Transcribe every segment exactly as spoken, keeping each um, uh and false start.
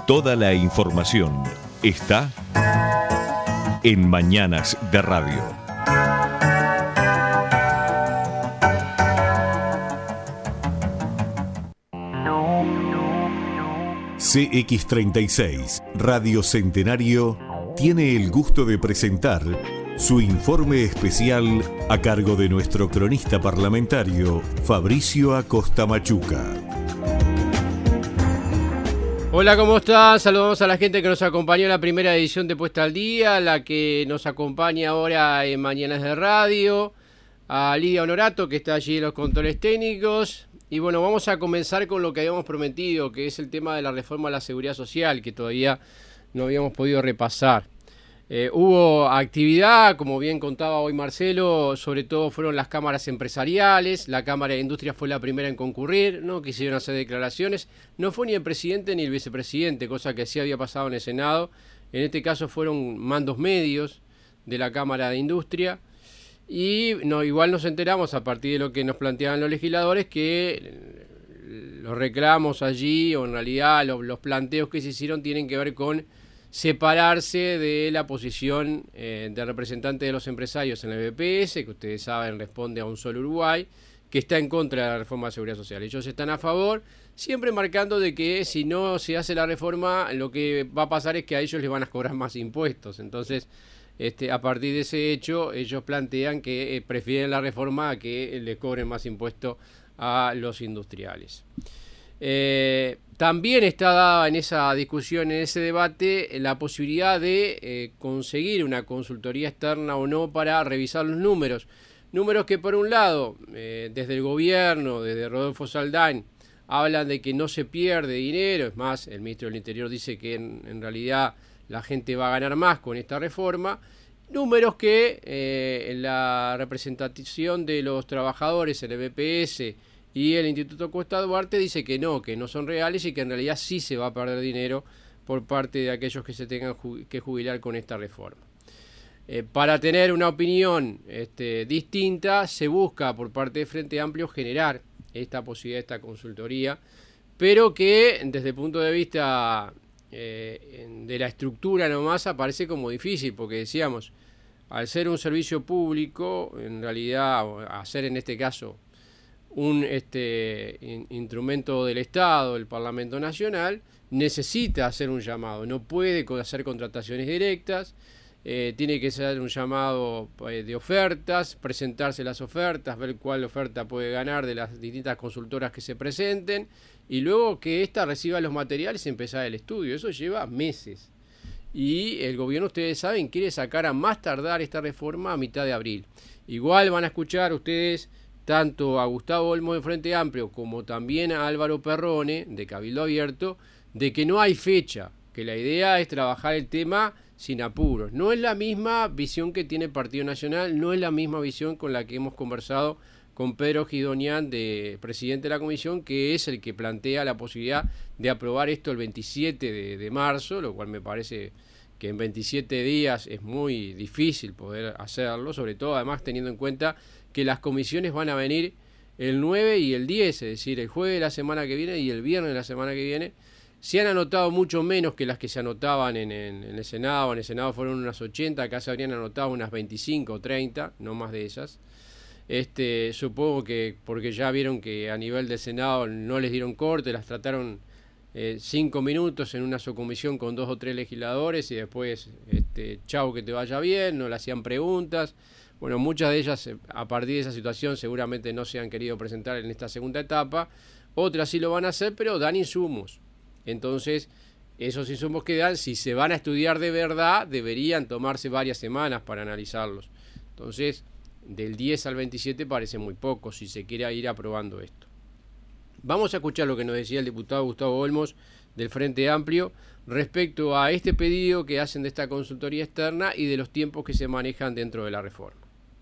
Toda la información está en Mañanas de Radio. C X treinta y seis, Radio Centenario, tiene el gusto de presentar su informe especial a cargo de nuestro cronista parlamentario, Fabricio Acosta Machuca. Hola, ¿cómo están? Saludamos a la gente que nos acompañó en la primera edición de Puesta al Día, la que nos acompaña ahora en Mañanas de Radio, a Lidia Honorato, que está allí en los controles técnicos. Y bueno, vamos a comenzar con lo que habíamos prometido, que es el tema de la reforma a la seguridad social, que todavía no habíamos podido repasar. Eh, hubo actividad, como bien contaba hoy Marcelo, sobre todo fueron las cámaras empresariales. La Cámara de Industria fue la primera en concurrir, no quisieron hacer declaraciones. No fue ni el presidente ni el vicepresidente, cosa que sí había pasado en el Senado. En este caso fueron mandos medios de la Cámara de Industria. Y no, igual nos enteramos a partir de lo que nos planteaban los legisladores que los reclamos allí, o en realidad los, los planteos que se hicieron tienen que ver con separarse de la posición eh, de representante de los empresarios en el B P S, que ustedes saben responde a Un Solo Uruguay, que está en contra de la reforma de seguridad social. Ellos están a favor, siempre marcando de que si no se hace la reforma, lo que va a pasar es que a ellos les van a cobrar más impuestos. Entonces, este, a partir de ese hecho, ellos plantean que eh, prefieren la reforma a que les cobren más impuestos a los industriales. Eh, también está dada en esa discusión, en ese debate, la posibilidad de eh, conseguir una consultoría externa o no para revisar los números. Números que por un lado, eh, desde el gobierno, desde Rodolfo Saldain, hablan de que no se pierde dinero. Es más, el ministro del Interior dice que en, en realidad la gente va a ganar más con esta reforma. Números que eh, en la representación de los trabajadores en el B P S y el Instituto Costa Duarte dice que no, que no son reales y que en realidad sí se va a perder dinero por parte de aquellos que se tengan ju- que jubilar con esta reforma. Eh, para tener una opinión este, distinta, se busca por parte de Frente Amplio generar esta posibilidad, esta consultoría, pero que desde el punto de vista eh, de la estructura nomás aparece como difícil, porque decíamos, al ser un servicio público, en realidad, hacer en este caso un este, in, instrumento del Estado, el Parlamento Nacional, necesita hacer un llamado, no puede hacer contrataciones directas, eh, tiene que ser un llamado eh, de ofertas, presentarse las ofertas, ver cuál oferta puede ganar de las distintas consultoras que se presenten, y luego que ésta reciba los materiales y empezar el estudio. Eso lleva meses. Y el gobierno, ustedes saben, quiere sacar a más tardar esta reforma a mitad de abril. Igual van a escuchar ustedes tanto a Gustavo Olmos de Frente Amplio como también a Álvaro Perrone de Cabildo Abierto, de que no hay fecha, que la idea es trabajar el tema sin apuros. No es la misma visión que tiene el Partido Nacional, no es la misma visión con la que hemos conversado con Pedro Gidonian, de presidente de la comisión, que es el que plantea la posibilidad de aprobar esto el veintisiete de, de marzo, lo cual me parece que en veintisiete días es muy difícil poder hacerlo, sobre todo además teniendo en cuenta que las comisiones van a venir el nueve y el diez, es decir, el jueves de la semana que viene y el viernes de la semana que viene. Se han anotado mucho menos que las que se anotaban en, en, en el Senado. En el Senado fueron unas ochenta, acá se habrían anotado unas veinticinco o treinta, no más de esas. Este, supongo que porque ya vieron que a nivel del Senado no les dieron corte, las trataron eh, cinco minutos en una subcomisión con dos o tres legisladores y después, este, chau, que te vaya bien, no le hacían preguntas. Bueno, muchas de ellas a partir de esa situación seguramente no se han querido presentar en esta segunda etapa, otras sí lo van a hacer, pero dan insumos. Entonces, esos insumos que dan, si se van a estudiar de verdad, deberían tomarse varias semanas para analizarlos. Entonces, del diez al veintisiete parece muy poco si se quiere ir aprobando esto. Vamos a escuchar lo que nos decía el diputado Gustavo Olmos del Frente Amplio respecto a este pedido que hacen de esta consultoría externa y de los tiempos que se manejan dentro de la reforma.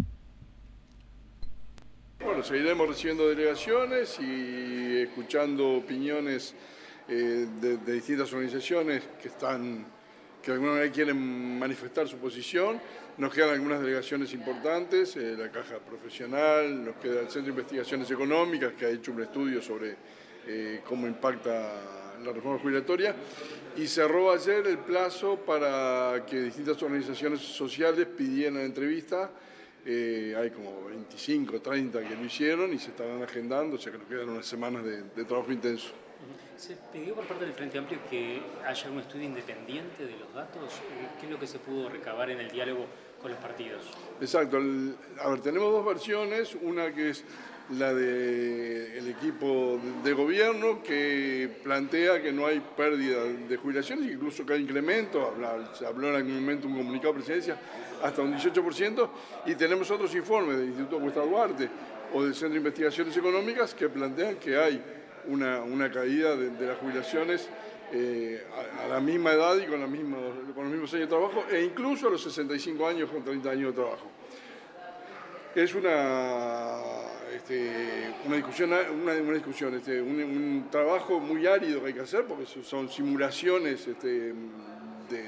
Bueno, seguiremos recibiendo delegaciones y escuchando opiniones eh, de, de distintas organizaciones que están, que de alguna manera quieren manifestar su posición. Nos quedan algunas delegaciones importantes, eh, la Caja Profesional, nos queda el Centro de Investigaciones Económicas, que ha hecho un estudio sobre eh, cómo impacta la reforma jubilatoria, y cerró ayer el plazo para que distintas organizaciones sociales pidieran entrevista. Eh, hay como veinticinco, treinta que lo hicieron y se estarán agendando, o sea que nos quedan unas semanas de, de trabajo intenso. ¿Se pidió por parte del Frente Amplio que haya un estudio independiente de los datos? ¿Qué es lo que se pudo recabar en el diálogo con los partidos? Exacto. El, a ver, tenemos dos versiones, una que es la del equipo de, de gobierno, que plantea que no hay pérdida de jubilaciones, incluso que hay incremento, habla, se habló en algún momento un comunicado de presidencia, hasta un dieciocho por ciento, y tenemos otros informes del Instituto Cuesta Duarte o del Centro de Investigaciones Económicas que plantean que hay Una, una caída de, de las jubilaciones eh, a, a la misma edad y con, la misma, con los mismos años de trabajo, e incluso a los sesenta y cinco años con treinta años de trabajo. Es una, este, una discusión, una, una discusión este, un, un trabajo muy árido que hay que hacer, porque son simulaciones este, de,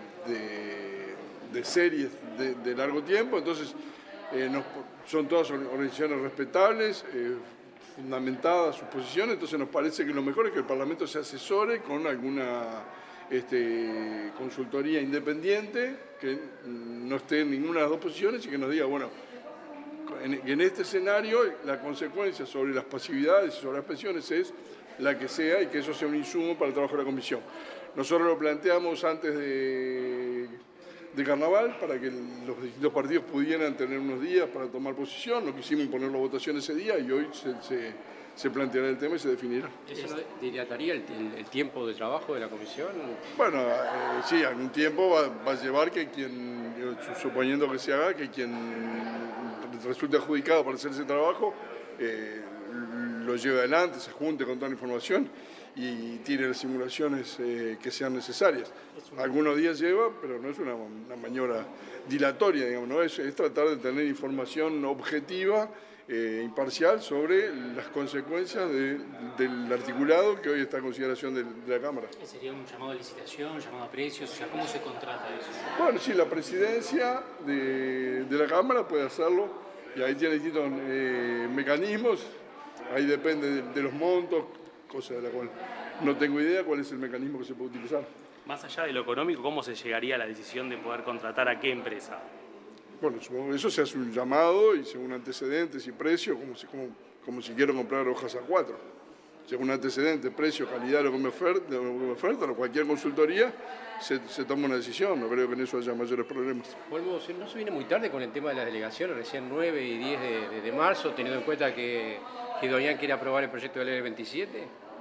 de, de series de, de largo tiempo, entonces eh, nos, son todas organizaciones respetables, eh, fundamentadas sus posiciones, entonces nos parece que lo mejor es que el Parlamento se asesore con alguna este, consultoría independiente que no esté en ninguna de las dos posiciones y que nos diga, bueno, en, en este escenario la consecuencia sobre las pasividades y sobre las pensiones es la que sea y que eso sea un insumo para el trabajo de la Comisión. Nosotros lo planteamos antes de... de carnaval, para que los distintos partidos pudieran tener unos días para tomar posición. No quisimos imponer la votación ese día y hoy se, se, se planteará el tema y se definirá. ¿Eso no dilataría el, el, el tiempo de trabajo de la comisión? Bueno, eh, sí, algún tiempo va, va a llevar que quien, suponiendo que se haga, que quien resulte adjudicado para hacer ese trabajo, eh, lo lleve adelante, se junte con toda la información y tire las simulaciones eh, que sean necesarias. Algunos días lleva, pero no es una, una maniobra dilatoria, digamos, ¿no? es, es tratar de tener información objetiva, eh, imparcial, sobre las consecuencias de, del articulado que hoy está en consideración de, de la Cámara. ¿Sería un llamado a licitación, un llamado a precios? O sea, ¿cómo se contrata eso? Bueno, sí, la presidencia de, de la Cámara puede hacerlo, y ahí tiene distintos eh, mecanismos, ahí depende de, de los montos, cosa de la cual no tengo idea cuál es el mecanismo que se puede utilizar. Más allá de lo económico, ¿cómo se llegaría a la decisión de poder contratar a qué empresa? Bueno, supongo que eso se hace un llamado y según antecedentes y precios, como si, como, como si quiero comprar hojas A cuatro. Según antecedentes, precio, calidad, lo que me oferta, lo que me ofertan, o cualquier consultoría, se, se toma una decisión. No creo que en eso haya mayores problemas. Volvo, ¿no se viene muy tarde con el tema de las delegaciones? Recién nueve y diez de, de, de marzo, teniendo en cuenta que, que Doñán quiere aprobar el proyecto de ley del veintisiete.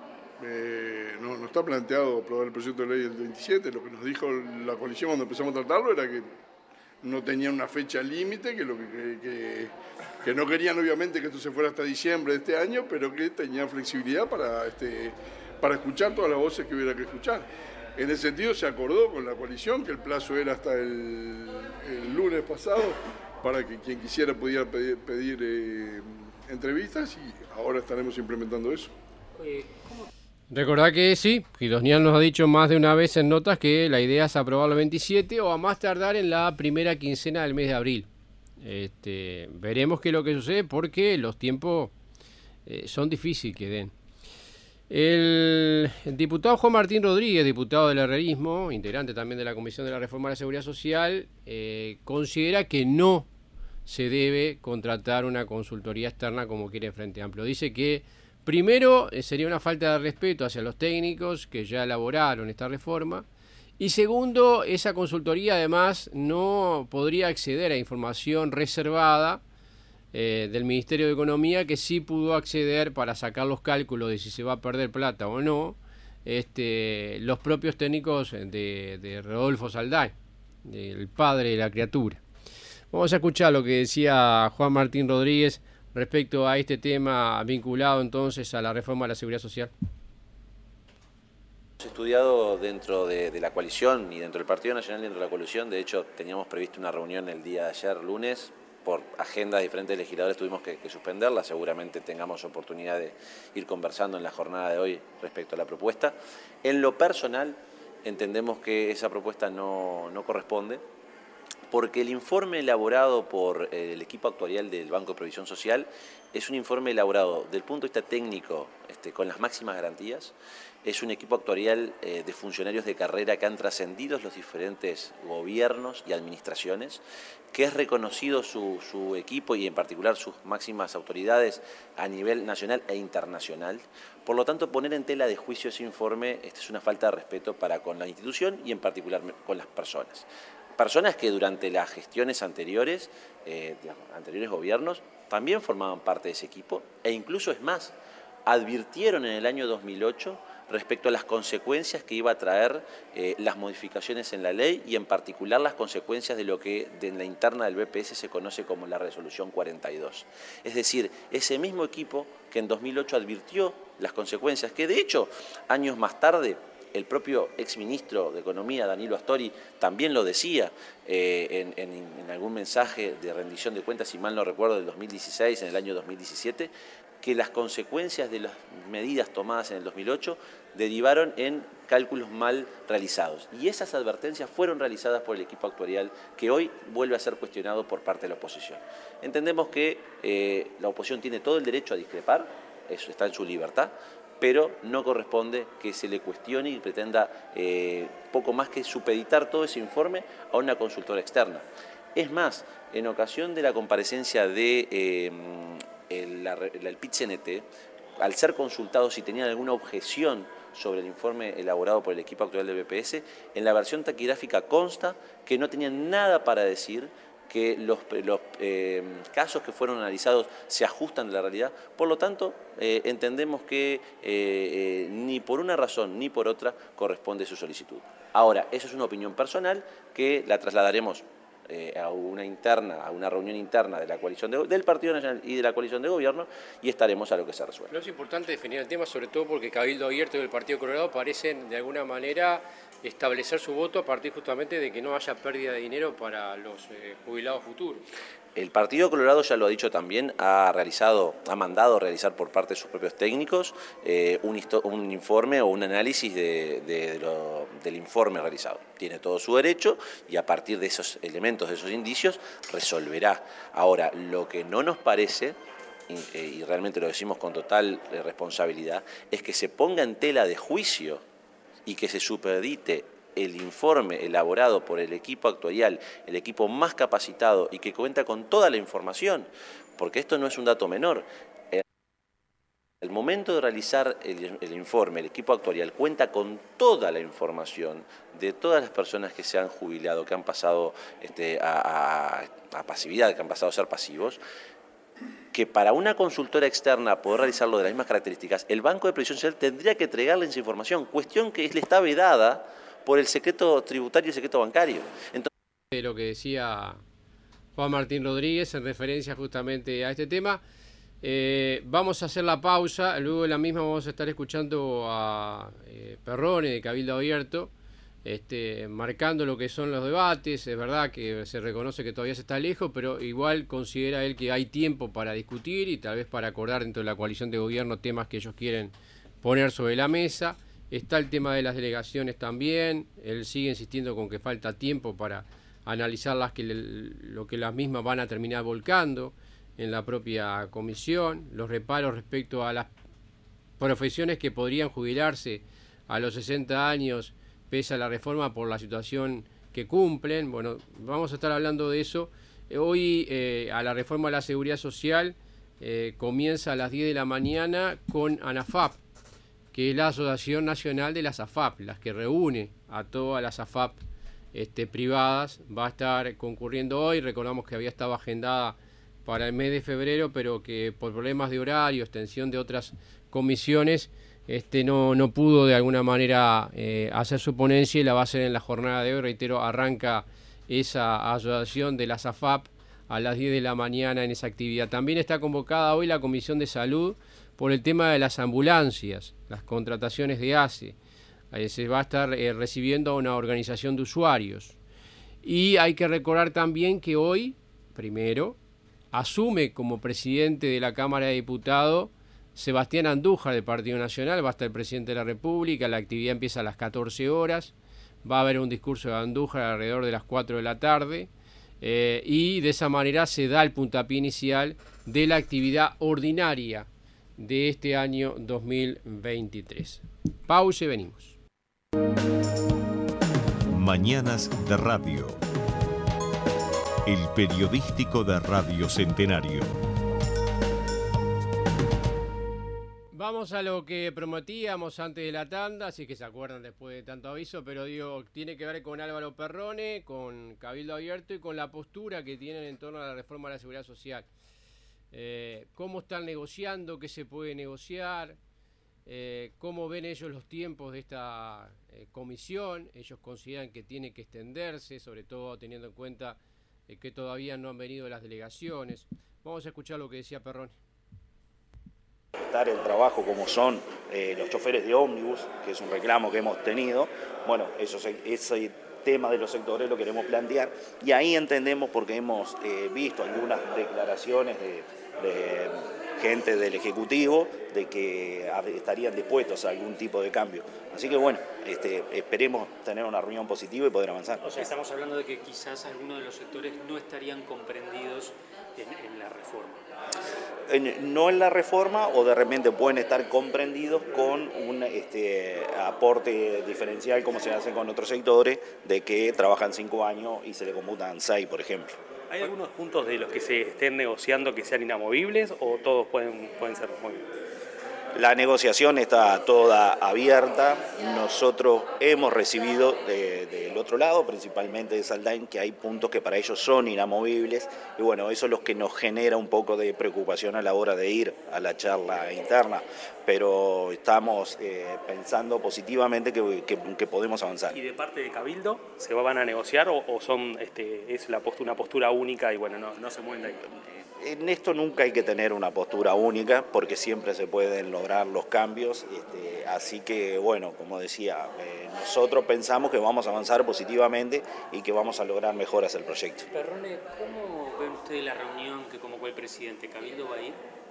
Eh, no, no está planteado aprobar el proyecto de ley del veintisiete. Lo que nos dijo la coalición cuando empezamos a tratarlo era que no tenían una fecha límite, que, lo que, que, que no querían obviamente que esto se fuera hasta diciembre de este año, pero que tenían flexibilidad para, este, para escuchar todas las voces que hubiera que escuchar. En ese sentido se acordó con la coalición que el plazo era hasta el, el lunes pasado para que quien quisiera pudiera pedir, pedir eh, entrevistas, y ahora estaremos implementando eso. ¿Cómo? Recordá que sí, Guidonian nos ha dicho más de una vez en notas que la idea es aprobarlo el veintisiete o a más tardar en la primera quincena del mes de abril. Este, veremos qué es lo que sucede porque los tiempos eh, son difíciles que den. El, el diputado Juan Martín Rodríguez, diputado del herrerismo, integrante también de la Comisión de la Reforma de la Seguridad Social, eh, considera que no se debe contratar una consultoría externa como quiere el Frente Amplio. Dice que primero, sería una falta de respeto hacia los técnicos que ya elaboraron esta reforma. Y segundo, esa consultoría además no podría acceder a información reservada eh, del Ministerio de Economía, que sí pudo acceder para sacar los cálculos de si se va a perder plata o no, este, los propios técnicos de, de Rodolfo Salday, el padre de la criatura. Vamos a escuchar lo que decía Juan Martín Rodríguez respecto a este tema vinculado entonces a la reforma de la Seguridad Social. Hemos estudiado dentro de, de la coalición y dentro del Partido Nacional, dentro de la coalición. De hecho, teníamos previsto una reunión el día de ayer, lunes. Por agendas de diferentes legisladores tuvimos que, que suspenderla. Seguramente tengamos oportunidad de ir conversando en la jornada de hoy respecto a la propuesta. En lo personal, entendemos que esa propuesta no, no corresponde, porque el informe elaborado por el equipo actuarial del Banco de Previsión Social es un informe elaborado desde el punto de vista técnico, este, este, con las máximas garantías. Es un equipo actuarial eh, de funcionarios de carrera que han trascendido los diferentes gobiernos y administraciones, que es reconocido su, su equipo y en particular sus máximas autoridades a nivel nacional e internacional. Por lo tanto, poner en tela de juicio ese informe este, es una falta de respeto para con la institución y en particular con las personas. Personas que durante las gestiones anteriores, eh, digamos, anteriores gobiernos, también formaban parte de ese equipo e incluso es más, advirtieron en el año dos mil ocho respecto a las consecuencias que iba a traer eh, las modificaciones en la ley y en particular las consecuencias de lo que de en la interna del B P S se conoce como la resolución cuarenta y dos. Es decir, ese mismo equipo que en dos mil ocho advirtió las consecuencias, que de hecho años más tarde el propio exministro de Economía, Danilo Astori, también lo decía eh, en, en, en algún mensaje de rendición de cuentas, si mal no recuerdo, del dos mil dieciséis, en el año dos mil diecisiete, que las consecuencias de las medidas tomadas en el dos mil ocho derivaron en cálculos mal realizados. Y esas advertencias fueron realizadas por el equipo actuarial que hoy vuelve a ser cuestionado por parte de la oposición. Entendemos que eh, la oposición tiene todo el derecho a discrepar, eso está en su libertad, pero no corresponde que se le cuestione y pretenda eh, poco más que supeditar todo ese informe a una consultora externa. Es más, en ocasión de la comparecencia de eh, el, la, el P I T C N T, al ser consultados si tenían alguna objeción sobre el informe elaborado por el equipo actual del B P S, en la versión taquigráfica consta que no tenían nada para decir, que los, los eh, casos que fueron analizados se ajustan a la realidad. Por lo tanto, eh, entendemos que eh, eh, ni por una razón ni por otra corresponde su solicitud. Ahora, eso es una opinión personal que la trasladaremos eh, a una interna, a una reunión interna de la coalición de, del Partido Nacional y de la coalición de gobierno y estaremos a lo que se resuelva. No es importante definir el tema, sobre todo porque Cabildo Abierto y el Partido Colorado parecen de alguna manera establecer su voto a partir justamente de que no haya pérdida de dinero para los eh, jubilados futuros. El Partido Colorado, ya lo ha dicho también, ha realizado, ha mandado realizar por parte de sus propios técnicos eh, un, un informe o un análisis de, de, de lo, del informe realizado. Tiene todo su derecho y a partir de esos elementos, de esos indicios, resolverá. Ahora, lo que no nos parece, y, y realmente lo decimos con total responsabilidad, es que se ponga en tela de juicio y que se supedite el informe elaborado por el equipo actuarial, el equipo más capacitado y que cuenta con toda la información, porque esto no es un dato menor. El momento de realizar el, el informe, el equipo actuarial cuenta con toda la información de todas las personas que se han jubilado, que han pasado este, a, a, a pasividad, que han pasado a ser pasivos, que para una consultora externa poder realizarlo de las mismas características, el Banco de Previsión Social tendría que entregarle esa información, cuestión que le está vedada por el secreto tributario y el secreto bancario. Entonces, lo que decía Juan Martín Rodríguez en referencia justamente a este tema. Eh, vamos a hacer la pausa, luego de la misma vamos a estar escuchando a eh, Perrone de Cabildo Abierto, este, marcando lo que son los debates. Es verdad que se reconoce que todavía se está lejos, pero igual considera él que hay tiempo para discutir y tal vez para acordar dentro de la coalición de gobierno temas que ellos quieren poner sobre la mesa. Está el tema de las delegaciones también, él sigue insistiendo con que falta tiempo para analizar las que le, lo que las mismas van a terminar volcando en la propia comisión, los reparos respecto a las profesiones que podrían jubilarse a los sesenta años pese a la reforma por la situación que cumplen. Bueno, vamos a estar hablando de eso. Hoy eh, a la reforma de la seguridad social eh, comienza a las diez de la mañana con ANAFAP, que es la Asociación Nacional de las A F A P, las que reúne a todas las A F A P este, privadas. Va a estar concurriendo hoy, recordamos que había estado agendada para el mes de febrero, pero que por problemas de horario, extensión de otras comisiones, este, no, no pudo de alguna manera eh, hacer su ponencia y la va a hacer en la jornada de hoy. Reitero, arranca esa asociación de las A F A P a las diez de la mañana en esa actividad. También está convocada hoy la Comisión de Salud por el tema de las ambulancias, las contrataciones de A C E. Eh, se va a estar eh, recibiendo a una organización de usuarios. Y hay que recordar también que hoy, primero, asume como presidente de la Cámara de Diputados Sebastián Andújar del Partido Nacional, va a estar el presidente de la República, la actividad empieza a las catorce horas, va a haber un discurso de Andújar alrededor de las cuatro de la tarde, eh, y de esa manera se da el puntapié inicial de la actividad ordinaria de este año dos mil veintitrés. Pausa y venimos. Mañanas de Radio. El periodístico de Radio Centenario. Vamos a lo que prometíamos antes de la tanda, así que se acuerdan después de tanto aviso, pero digo, tiene que ver con Álvaro Perrone, con Cabildo Abierto y con la postura que tienen en torno a la reforma de la Seguridad Social. Eh, ¿Cómo están negociando? ¿Qué se puede negociar? Eh, ¿Cómo ven ellos los tiempos de esta eh, comisión? Ellos consideran que tiene que extenderse, sobre todo teniendo en cuenta eh, que todavía no han venido las delegaciones. Vamos a escuchar lo que decía Perrone. El trabajo como son eh, los choferes de ómnibus, que es un reclamo que hemos tenido, bueno, eso, ese tema de los sectores lo queremos plantear y ahí entendemos porque hemos eh, visto algunas declaraciones de, de gente del Ejecutivo de que estarían dispuestos a algún tipo de cambio. Así que bueno, este, esperemos tener una reunión positiva y poder avanzar. O sea, estamos hablando de que quizás algunos de los sectores no estarían comprendidos en, en la reforma. En, no en la reforma o de repente pueden estar comprendidos con un este, aporte diferencial como se hace con otros sectores de que trabajan cinco años y se le computan seis, por ejemplo. ¿Hay algunos puntos de los que se estén negociando que sean inamovibles o todos pueden, pueden ser movibles? La negociación está toda abierta. Nosotros hemos recibido de, del otro lado, principalmente de Saldain, que hay puntos que para ellos son inamovibles. Y bueno, eso es lo que nos genera un poco de preocupación a la hora de ir a la charla interna. Pero estamos eh, pensando positivamente que, que, que podemos avanzar. ¿Y de parte de Cabildo se van a negociar o, o son este, es la postura, una postura única y bueno, no, no se mueven de ahí? En esto nunca hay que tener una postura única porque siempre se pueden lograr los cambios, este, así que bueno, como decía, eh, nosotros pensamos que vamos a avanzar positivamente y que vamos a lograr mejoras del proyecto. Perrone, ¿cómo ve usted la reunión que convocó el presidente? ¿Cabildo va a ir?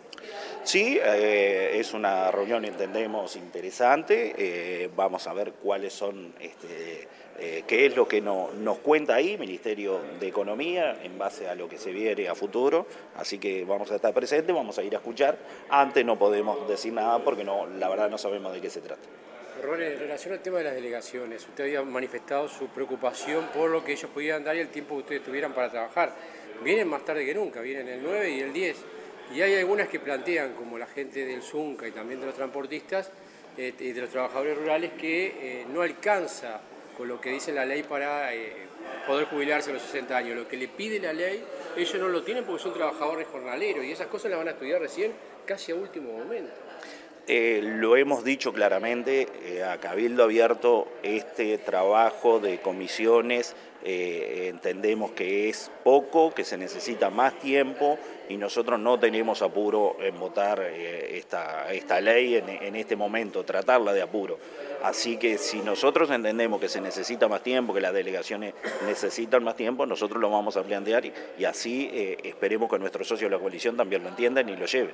Sí, eh, es una reunión, entendemos, interesante. Eh, vamos a ver cuáles son, este, eh, qué es lo que no, nos cuenta ahí, Ministerio de Economía, en base a lo que se viene a futuro. Así que vamos a estar presentes, vamos a ir a escuchar. Antes no podemos decir nada porque no, la verdad no sabemos de qué se trata. Ronnie, en relación al tema de las delegaciones, usted había manifestado su preocupación por lo que ellos pudieran dar y el tiempo que ustedes tuvieran para trabajar. Vienen más tarde que nunca, vienen el nueve y el diez. Y hay algunas que plantean, como la gente del Zunca y también de los transportistas eh, y de los trabajadores rurales, que eh, no alcanza con lo que dice la ley para eh, poder jubilarse a los sesenta años. Lo que le pide la ley, ellos no lo tienen porque son trabajadores jornaleros y esas cosas las van a estudiar recién casi a último momento. Eh, lo hemos dicho claramente, eh, a Cabildo Abierto este trabajo de comisiones eh, entendemos que es poco, que se necesita más tiempo y nosotros no tenemos apuro en votar eh, esta, esta ley en, en este momento, tratarla de apuro. Así que si nosotros entendemos que se necesita más tiempo, que las delegaciones necesitan más tiempo, nosotros lo vamos a plantear y, y así eh, esperemos que nuestros socios de la coalición también lo entiendan y lo lleven.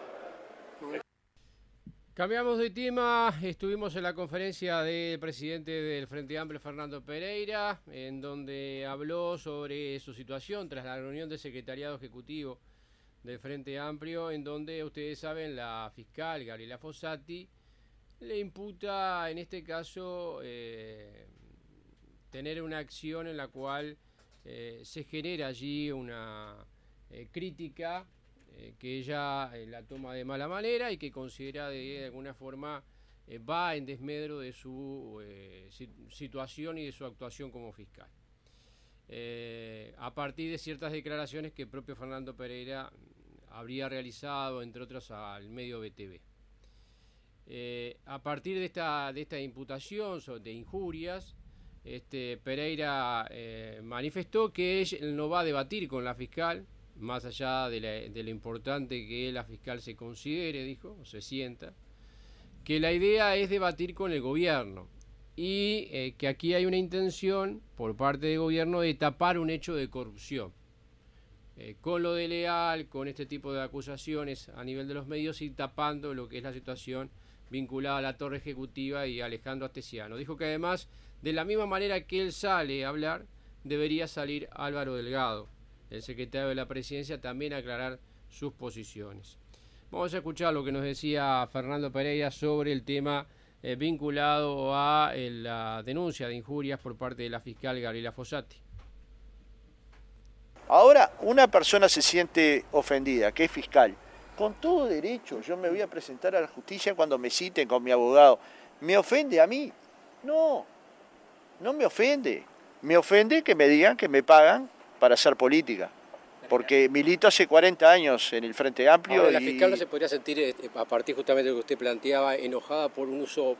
Cambiamos de tema, estuvimos en la conferencia del presidente del Frente Amplio, Fernando Pereira, en donde habló sobre su situación tras la reunión del secretariado ejecutivo del Frente Amplio, en donde ustedes saben, la fiscal Gabriela Fossati le imputa en este caso eh, tener una acción en la cual eh, se genera allí una eh, crítica Eh, que ella eh, la toma de mala manera y que considera de, de alguna forma eh, va en desmedro de su eh, situación y de su actuación como fiscal. Eh, a partir de ciertas declaraciones que el propio Fernando Pereira habría realizado, entre otros, al medio B T V. Eh, a partir de esta, de esta imputación de injurias, este, Pereira eh, manifestó que él no va a debatir con la fiscal, más allá de, la, de lo importante que la fiscal se considere, dijo, o se sienta, que la idea es debatir con el gobierno y eh, que aquí hay una intención por parte del gobierno de tapar un hecho de corrupción. Eh, con lo de Leal, con este tipo de acusaciones a nivel de los medios y tapando lo que es la situación vinculada a la torre ejecutiva y a Alejandro Astesiano. Dijo que además, de la misma manera que él sale a hablar, debería salir Álvaro Delgado, el secretario de la Presidencia, también aclarar sus posiciones. Vamos a escuchar lo que nos decía Fernando Pereira sobre el tema eh, vinculado a eh, la denuncia de injurias por parte de la fiscal Gabriela Fossati. Ahora, una persona se siente ofendida, que es fiscal, con todo derecho. Yo me voy a presentar a la justicia cuando me citen con mi abogado. ¿Me ofende a mí? No, no me ofende. Me ofende que me digan que me pagan para hacer política. Porque milito hace cuarenta años en el Frente Amplio. Ahora, la y... fiscal no se podría sentir, a partir justamente de lo que usted planteaba, enojada por un uso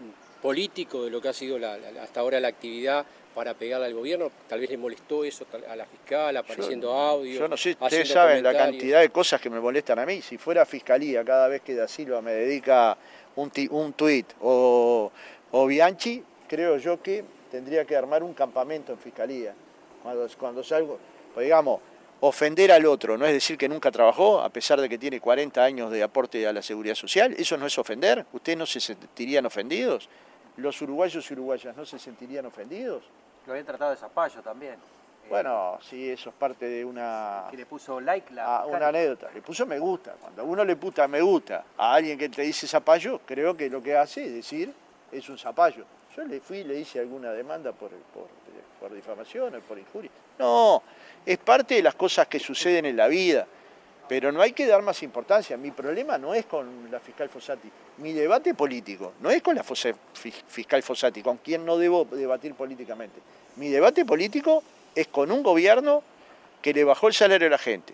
político de lo que ha sido la, la, hasta ahora la actividad para pegarle al gobierno. Tal vez le molestó eso a la fiscal, apareciendo yo, audios. Yo no sé, ustedes saben la cantidad de cosas que me molestan a mí. Si fuera fiscalía, cada vez que Da Silva me dedica un, un tuit o, o Bianchi, creo yo que tendría que armar un campamento en fiscalía. Cuando, cuando salgo, pues digamos, ofender al otro, no es decir que nunca trabajó, a pesar de que tiene cuarenta años de aporte a la seguridad social, eso no es ofender. ¿Ustedes no se sentirían ofendidos? ¿Los uruguayos y uruguayas no se sentirían ofendidos? Lo habían tratado de zapallo también. Bueno, sí, eso es parte de una... Que le puso like la a una anécdota, le puso me gusta. Cuando uno le puta me gusta a alguien que te dice zapallo, creo que lo que hace es decir, es un zapallo. Yo le fui y le hice alguna demanda por, por, por difamación o por injuria. No, es parte de las cosas que suceden en la vida, pero no hay que dar más importancia. Mi problema no es con la fiscal Fossati. Mi debate político no es con la fiscal Fossati, con quien no debo debatir políticamente. Mi debate político es con un gobierno que le bajó el salario a la gente,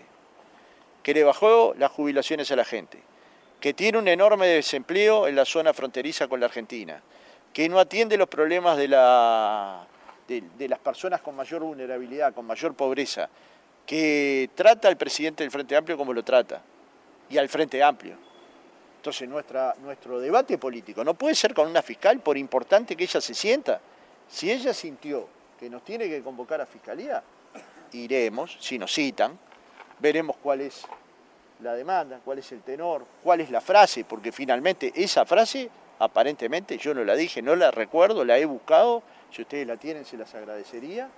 que le bajó las jubilaciones a la gente, que tiene un enorme desempleo en la zona fronteriza con la Argentina, que no atiende los problemas de, la, de, de las personas con mayor vulnerabilidad, con mayor pobreza, que trata al presidente del Frente Amplio como lo trata, y al Frente Amplio. Entonces nuestra, nuestro debate político no puede ser con una fiscal, por importante que ella se sienta. Si ella sintió que nos tiene que convocar a fiscalía, iremos, si nos citan, veremos cuál es la demanda, cuál es el tenor, cuál es la frase, porque finalmente esa frase, aparentemente, yo no la dije, no la recuerdo, la he buscado, si ustedes la tienen se las agradecería,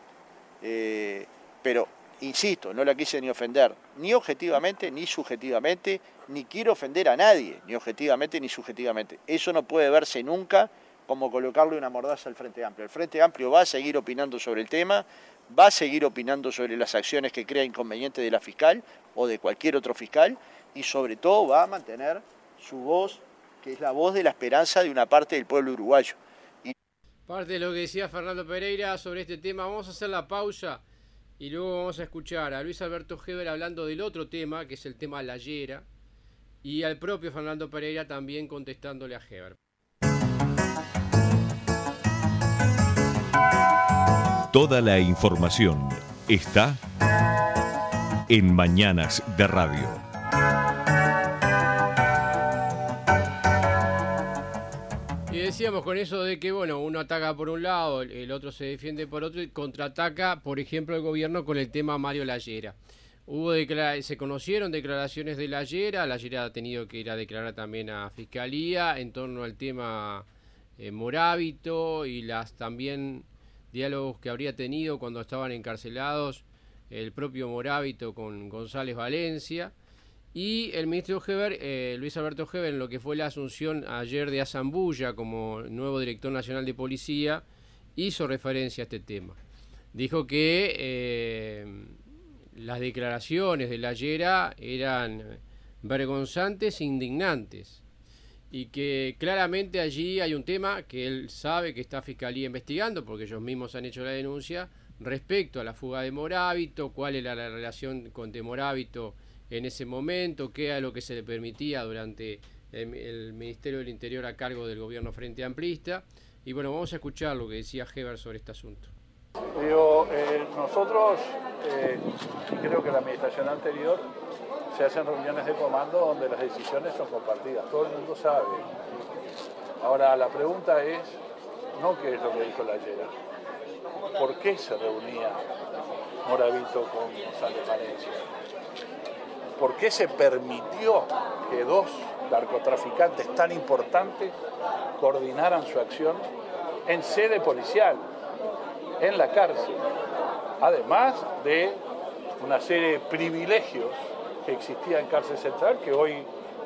eh, pero insisto, no la quise ni ofender, ni objetivamente, ni subjetivamente, ni quiero ofender a nadie, ni objetivamente, ni subjetivamente. Eso no puede verse nunca como colocarle una mordaza al Frente Amplio. El Frente Amplio va a seguir opinando sobre el tema, va a seguir opinando sobre las acciones que crea inconveniente de la fiscal o de cualquier otro fiscal y sobre todo va a mantener su voz, que es la voz de la esperanza de una parte del pueblo uruguayo. Y... Parte de lo que decía Fernando Pereira sobre este tema, vamos a hacer la pausa y luego vamos a escuchar a Luis Alberto Heber hablando del otro tema, que es el tema Llayera, y al propio Fernando Pereira también contestándole a Heber. Toda la información está en Mañanas de Radio. Y decíamos con eso de que, bueno, uno ataca por un lado, el otro se defiende por otro y contraataca, por ejemplo, el gobierno con el tema Mario Llayera. Hubo declara- se conocieron declaraciones de Llayera, Llayera ha tenido que ir a declarar también a Fiscalía en torno al tema eh, Morábito y las también diálogos que habría tenido cuando estaban encarcelados el propio Morábito con González Valencia. Y el ministro Heber, eh, Luis Alberto Heber, en lo que fue la asunción ayer de Azambulla como nuevo director nacional de policía, hizo referencia a este tema. Dijo que eh, las declaraciones de Llayera eran vergonzantes e indignantes y que claramente allí hay un tema que él sabe que está Fiscalía investigando, porque ellos mismos han hecho la denuncia respecto a la fuga de Morábito, cuál era la relación con de Morábito en ese momento, qué era lo que se le permitía durante el, el Ministerio del Interior a cargo del gobierno Frente Amplista. Y bueno, vamos a escuchar lo que decía Heber sobre este asunto. Digo, eh, nosotros, eh, creo que la administración anterior, se hacen reuniones de comando donde las decisiones son compartidas, todo el mundo sabe. Ahora, la pregunta es, no qué es lo que dijo Llayera, ¿por qué se reunía Morábito con González Valencia? ¿Por qué se permitió que dos narcotraficantes tan importantes coordinaran su acción en sede policial, en la cárcel? Además de una serie de privilegios que existía en Cárcel Central, que hoy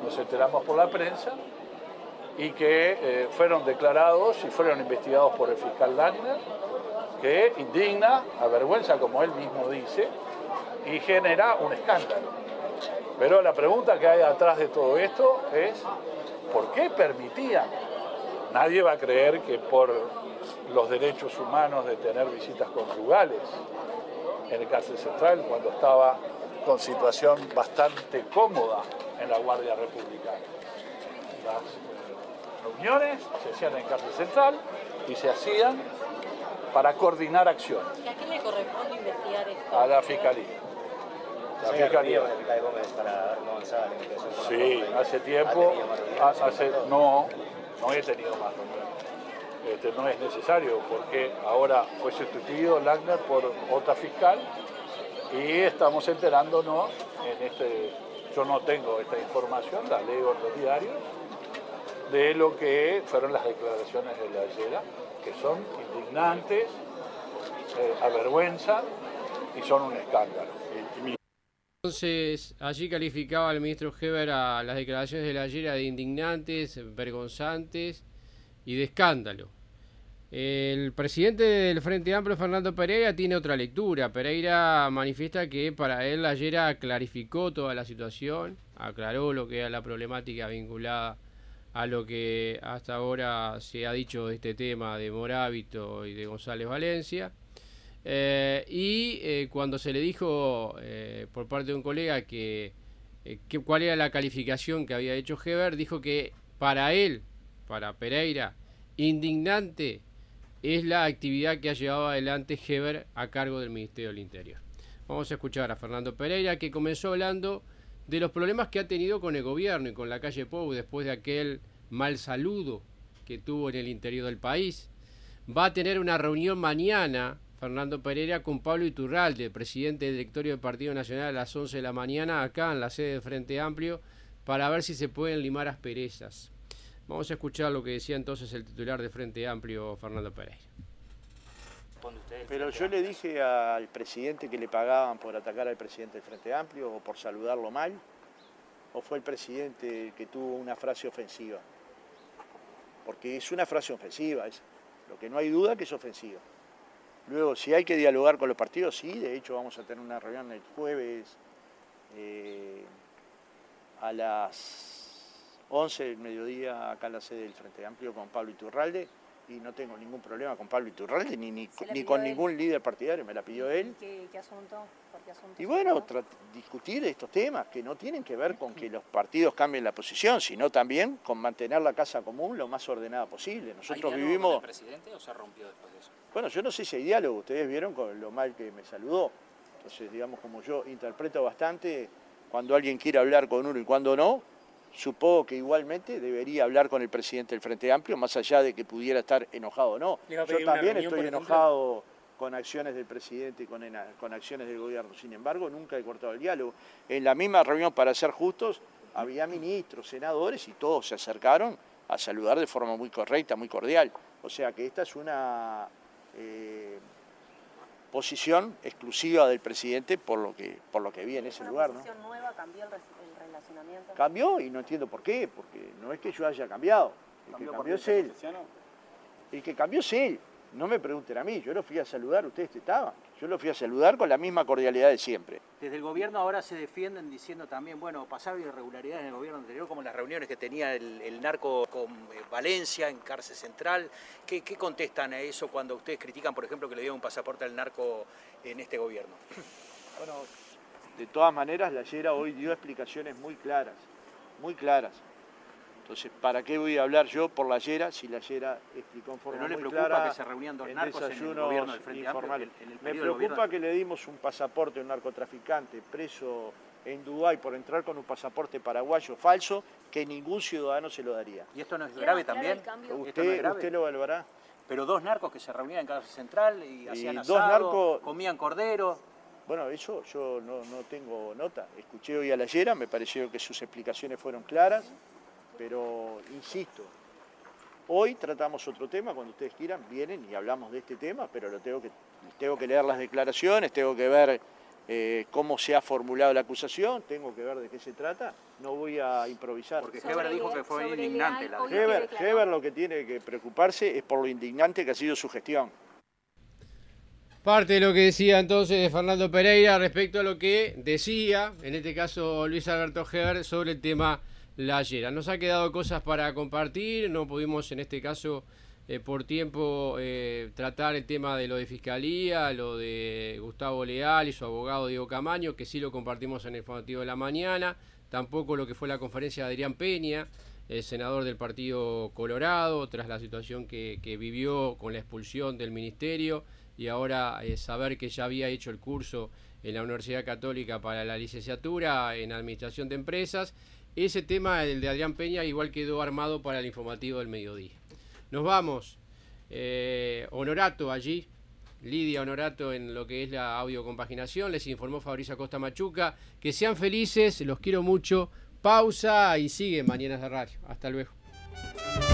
nos enteramos por la prensa, y que eh, fueron declarados y fueron investigados por el fiscal Langner, que indigna, avergüenza, como él mismo dice, y genera un escándalo. Pero la pregunta que hay atrás de todo esto es, ¿por qué permitían? Nadie va a creer que por los derechos humanos de tener visitas conyugales en el cárcel central, cuando estaba con situación bastante cómoda en la Guardia Republicana. Las reuniones se hacían en cárcel central y se hacían para coordinar acciones. ¿Y a quién le corresponde investigar esto? A la Fiscalía. La ¿Se Fiscalía. ha reunido con el fiscal Gómez para ver cómo avanzaba la investigación? Sí, hace tiempo, hace, no, no he tenido más reuniones. Este, no es necesario porque ahora fue sustituido Langner por otra fiscal y estamos enterándonos en este, yo no tengo esta información, la leo en los diarios, de lo que fueron las declaraciones de la Llera, que son indignantes, eh, avergüenzan y son un escándalo. Entonces, allí calificaba el ministro Heber a las declaraciones de la Llera de indignantes, vergonzantes y de escándalo. El presidente del Frente Amplio, Fernando Pereira, tiene otra lectura. Pereira manifiesta que para él la Llera clarificó toda la situación, aclaró lo que era la problemática vinculada a lo que hasta ahora se ha dicho de este tema de Morábito y de González Valencia. Eh, y eh, cuando se le dijo eh, por parte de un colega que, eh, que cuál era la calificación que había hecho Heber, dijo que para él, para Pereira, indignante es la actividad que ha llevado adelante Heber a cargo del Ministerio del Interior. Vamos a escuchar a Fernando Pereira, que comenzó hablando de los problemas que ha tenido con el gobierno y con la calle Pou después de aquel mal saludo que tuvo en el interior del país. Va a tener una reunión mañana, Fernando Pereira, con Pablo Iturralde, presidente del directorio del Partido Nacional, a las once de la mañana, acá en la sede del Frente Amplio, para ver si se pueden limar asperezas. Vamos a escuchar lo que decía entonces el titular de Frente Amplio, Fernando Pereira. Pero yo le dije al presidente que le pagaban por atacar al presidente del Frente Amplio o por saludarlo mal, o fue el presidente el que tuvo una frase ofensiva. Porque es una frase ofensiva, es, lo que no hay duda que es ofensiva. Luego, si hay que dialogar con los partidos, sí, de hecho vamos a tener una reunión el jueves eh, a las once del mediodía acá en la sede del Frente Amplio con Pablo Iturralde, y no tengo ningún problema con Pablo Iturralde ni, ni, ni con él. Ningún líder partidario, me la pidió él. ¿Qué, qué asunto? ¿Por qué asunto? Y bueno, discutir estos temas que no tienen que ver con que los partidos cambien la posición, sino también con mantener la casa común lo más ordenada posible. Nosotros ¿Hay vivimos... con el presidente o se rompió después de eso? Bueno, yo no sé si hay diálogo, ustedes vieron con lo mal que me saludó. Entonces, digamos, como yo interpreto bastante, cuando alguien quiere hablar con uno y cuando no, supongo que igualmente debería hablar con el presidente del Frente Amplio, más allá de que pudiera estar enojado o no. Yo también estoy enojado con acciones del presidente y con, con acciones del gobierno. Sin embargo, nunca he cortado el diálogo. En la misma reunión, para ser justos, había ministros, senadores y todos se acercaron a saludar de forma muy correcta, muy cordial. O sea que esta es una eh, posición exclusiva del presidente por lo que, por lo que vi en ese lugar, ¿no? ¿Una posición nueva cambió el relacionamiento? Cambió y no entiendo por qué, porque no es que yo haya cambiado. El que cambió es él. El que cambió es él. No me pregunten a mí, yo lo fui a saludar, ustedes estaban. Yo lo fui a saludar con la misma cordialidad de siempre. Desde el gobierno ahora se defienden diciendo también, bueno, pasaron irregularidades en el gobierno anterior, como las reuniones que tenía el, el narco con eh, Valencia en cárcel central. ¿Qué, ¿Qué contestan a eso cuando ustedes critican, por ejemplo, que le dieron un pasaporte al narco en este gobierno? Bueno, de todas maneras, la Llera hoy dio explicaciones muy claras, muy claras. Entonces, ¿para qué voy a hablar yo por la Llera si la Llera explicó en forma muy clara? ¿No le preocupa que se reunían dos narcos en el gobierno del Frente Amplio? Me preocupa que le dimos un pasaporte a un narcotraficante preso en Dubái por entrar con un pasaporte paraguayo falso que ningún ciudadano se lo daría. ¿Y esto no es grave también? Usted, usted lo evaluará. Pero dos narcos que se reunían en cárcel central y, y hacían asado, dos narcos, comían cordero. Bueno, eso yo no, no tengo nota. Escuché hoy a la Llera, me pareció que sus explicaciones fueron claras. Pero, insisto, hoy tratamos otro tema, cuando ustedes quieran, vienen y hablamos de este tema, pero lo tengo que, tengo que leer las declaraciones, tengo que ver eh, cómo se ha formulado la acusación, tengo que ver de qué se trata, no voy a improvisar. Porque Heber dijo que fue indignante. La Heber, Heber lo que tiene que preocuparse es por lo indignante que ha sido su gestión. Parte de lo que decía entonces Fernando Pereira respecto a lo que decía, en este caso Luis Alberto Heber, sobre el tema La Llera. Nos ha quedado cosas para compartir, no pudimos en este caso eh, por tiempo eh, tratar el tema de lo de Fiscalía, lo de Gustavo Leal y su abogado Diego Camaño, que sí lo compartimos en el informativo de la mañana, tampoco lo que fue la conferencia de Adrián Peña, el senador del Partido Colorado, tras la situación que, que vivió con la expulsión del ministerio y ahora eh, saber que ya había hecho el curso en la Universidad Católica para la licenciatura en Administración de Empresas. Ese tema, el de Adrián Peña, igual quedó armado para el informativo del mediodía. Nos vamos. Eh, Honorato allí, Lidia Honorato en lo que es la audiocompaginación. Les informó Fabricio Acosta Machuca. Que sean felices, los quiero mucho. Pausa y sigue Mañanas de Radio. Hasta luego.